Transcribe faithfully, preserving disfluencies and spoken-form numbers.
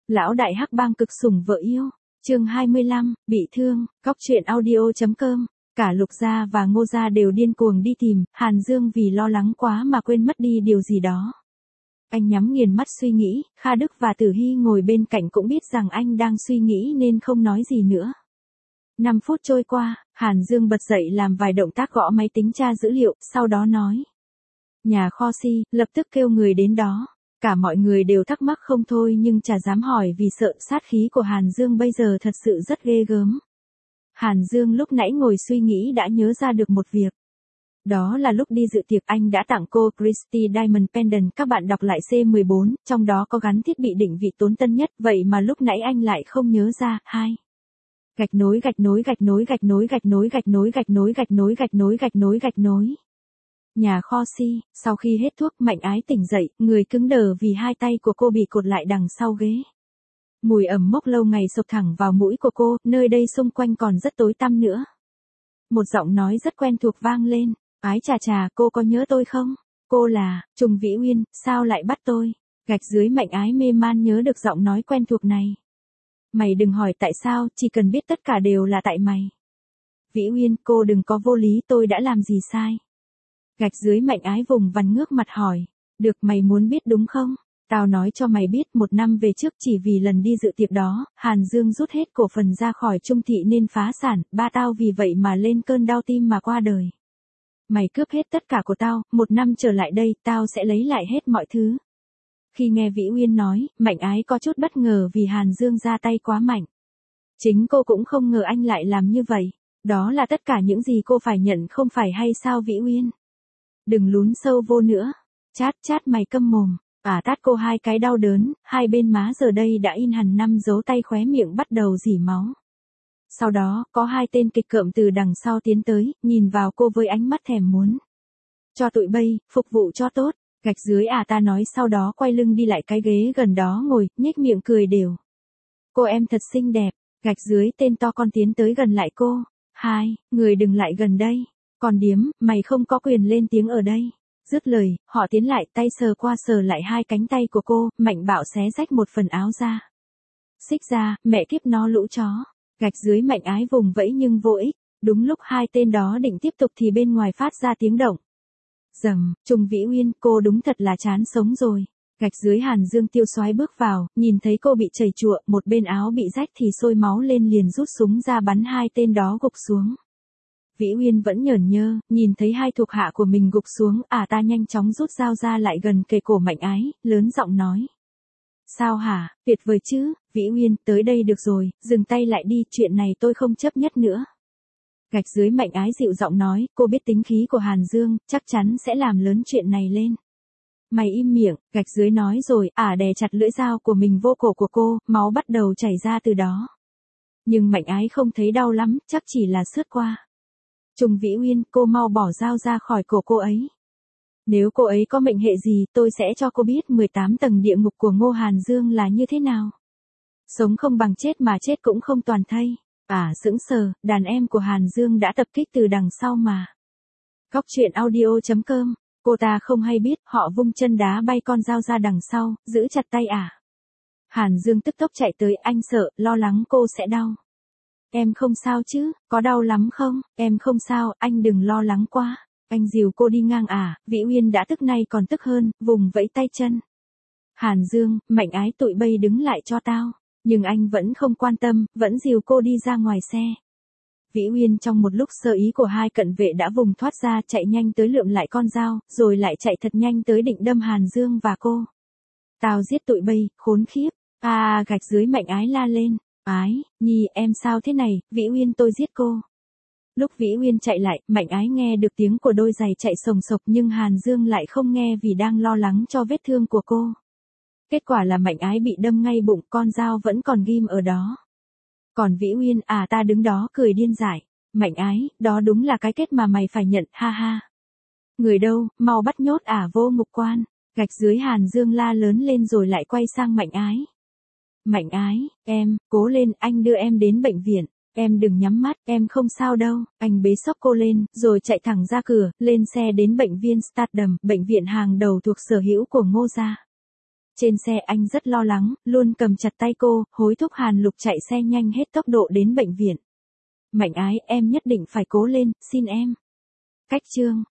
Lão đại hắc bang cực sủng vợ yêu. Chương hai mươi lăm, bị thương. Cóc truyện audio.com. Cả Lục gia và Ngô gia đều điên cuồng đi tìm, Hàn Dương vì lo lắng quá mà quên mất đi điều gì đó. Anh nhắm nghiền mắt suy nghĩ, Kha Đức và Tử Hy ngồi bên cạnh cũng biết rằng anh đang suy nghĩ nên không nói gì nữa. Năm phút trôi qua, Hàn Dương bật dậy làm vài động tác gõ máy tính tra dữ liệu, sau đó nói. Nhà kho si, lập tức kêu người đến đó. Cả mọi người đều thắc mắc không thôi nhưng chả dám hỏi vì sợ sát khí của Hàn Dương bây giờ thật sự rất ghê gớm. Hàn Dương lúc nãy ngồi suy nghĩ đã nhớ ra được một việc. Đó là lúc đi dự tiệc anh đã tặng cô Christie Diamond Pendant, các bạn đọc lại C mười bốn, trong đó có gắn thiết bị định vị tốn tân nhất, vậy mà lúc nãy anh lại không nhớ ra. Hai. Gạch nối gạch nối gạch nối gạch nối gạch nối gạch nối gạch nối gạch nối gạch nối gạch nối gạch nối. Nhà kho si, sau khi hết thuốc Mạnh Ái tỉnh dậy, người cứng đờ vì hai tay của cô bị cột lại đằng sau ghế. Mùi ẩm mốc lâu ngày sộc thẳng vào mũi của cô, nơi đây xung quanh còn rất tối tăm nữa. Một giọng nói rất quen thuộc vang lên, Ái chà chà, cô có nhớ tôi không? Cô là, Trùng Vĩ Uyên, sao lại bắt tôi? Gạch dưới Mạnh Ái mê man nhớ được giọng nói quen thuộc này. Mày đừng hỏi tại sao, chỉ cần biết tất cả đều là tại mày. Vĩ Uyên, cô đừng có vô lý, tôi đã làm gì sai? Gạch dưới Mạnh Ái vùng vằng ngước mặt hỏi, được, mày muốn biết đúng không? Tao nói cho mày biết, một năm về trước chỉ vì lần đi dự tiệc đó, Hàn Dương rút hết cổ phần ra khỏi Trung Thị nên phá sản, ba tao vì vậy mà lên cơn đau tim mà qua đời. Mày cướp hết tất cả của tao, một năm trở lại đây, tao sẽ lấy lại hết mọi thứ. Khi nghe Vĩ Uyên nói, Mạnh Ái có chút bất ngờ vì Hàn Dương ra tay quá mạnh. Chính cô cũng không ngờ anh lại làm như vậy. Đó là tất cả những gì cô phải nhận không phải hay sao Vĩ Uyên? Đừng lún sâu vô nữa. Chát chát mày câm mồm. À tát cô hai cái đau đớn, hai bên má giờ đây đã in hẳn năm dấu tay, khóe miệng bắt đầu rỉ máu. Sau đó, có hai tên kịch cợm từ đằng sau tiến tới, nhìn vào cô với ánh mắt thèm muốn. Cho tụi bay, phục vụ cho tốt. Gạch dưới à ta nói, sau đó quay lưng đi lại cái ghế gần đó ngồi, nhếch miệng cười đều. Cô em thật xinh đẹp. Gạch dưới tên to con tiến tới gần lại cô. Hai, người đừng lại gần đây. Còn điếm, mày không có quyền lên tiếng ở đây. Dứt lời, họ tiến lại, tay sờ qua sờ lại hai cánh tay của cô, mạnh bạo xé rách một phần áo ra. Xích ra, mẹ kiếp nó lũ chó. Gạch dưới Mạnh Ái vùng vẫy nhưng vô ích. Đúng lúc hai tên đó định tiếp tục thì bên ngoài phát ra tiếng động. Dầm, Trùng Vĩ Uyên, cô đúng thật là chán sống rồi. Gạch dưới Hàn Dương tiêu xoái bước vào, nhìn thấy cô bị chảy chụa, một bên áo bị rách thì sôi máu lên liền rút súng ra bắn hai tên đó gục xuống. Vĩ Uyên vẫn nhởn nhơ, nhìn thấy hai thuộc hạ của mình gục xuống, à ta nhanh chóng rút dao ra lại gần kề cổ Mạnh Ái, lớn giọng nói. Sao hả, tuyệt vời chứ, Vĩ Uyên, tới đây được rồi, dừng tay lại đi, chuyện này tôi không chấp nhất nữa. Gạch dưới Mạnh Ái dịu giọng nói, cô biết tính khí của Hàn Dương, chắc chắn sẽ làm lớn chuyện này lên. Mày im miệng, gạch dưới nói rồi, ả đè chặt lưỡi dao của mình vô cổ của cô, máu bắt đầu chảy ra từ đó. Nhưng Mạnh Ái không thấy đau lắm, chắc chỉ là sướt qua. Trùng Vĩ Uyên, cô mau bỏ dao ra khỏi cổ cô ấy. Nếu cô ấy có mệnh hệ gì, tôi sẽ cho cô biết mười tám tầng địa ngục của Ngô Hàn Dương là như thế nào. Sống không bằng chết mà chết cũng không toàn thây. À sững sờ, đàn em của Hàn Dương đã tập kích từ đằng sau mà. Cóc truyện audio.com. Cô ta không hay biết, họ vung chân đá bay con dao ra đằng sau, giữ chặt tay ả. Hàn Dương tức tốc chạy tới, anh sợ, lo lắng cô sẽ đau. Em không sao chứ, có đau lắm không? Em không sao, anh đừng lo lắng quá. Anh dìu cô đi ngang à, Vĩ Uyên đã tức nay còn tức hơn, vùng vẫy tay chân. Hàn Dương, Mạnh Ái tụi bay đứng lại cho tao. Nhưng anh vẫn không quan tâm, vẫn dìu cô đi ra ngoài xe. Vĩ Uyên trong một lúc sơ ý của hai cận vệ đã vùng thoát ra, chạy nhanh tới lượm lại con dao, rồi lại chạy thật nhanh tới định đâm Hàn Dương và cô. Tao giết tụi bay, khốn khiếp. À gạch dưới Mạnh Ái la lên. Ái, Nhi, em sao thế này, Vĩ Uyên tôi giết cô. Lúc Vĩ Uyên chạy lại, Mạnh Ái nghe được tiếng của đôi giày chạy sồng sộc nhưng Hàn Dương lại không nghe vì đang lo lắng cho vết thương của cô. Kết quả là Mạnh Ái bị đâm ngay bụng, con dao vẫn còn ghim ở đó. Còn Vĩ Uyên, à ta đứng đó cười điên dại. Mạnh Ái, đó đúng là cái kết mà mày phải nhận, ha ha. Người đâu, mau bắt nhốt ả vô ngục quan. Gạch dưới Hàn Dương la lớn lên rồi lại quay sang Mạnh Ái. Mạnh Ái, em, cố lên, anh đưa em đến bệnh viện. Em đừng nhắm mắt, em không sao đâu. Anh bế xốc cô lên, rồi chạy thẳng ra cửa, lên xe đến bệnh viện Stardom, bệnh viện hàng đầu thuộc sở hữu của Ngô gia. Trên xe anh rất lo lắng, luôn cầm chặt tay cô, hối thúc Hàn Lục chạy xe nhanh hết tốc độ đến bệnh viện. Mạnh Ái, em nhất định phải cố lên, xin em. Cách chương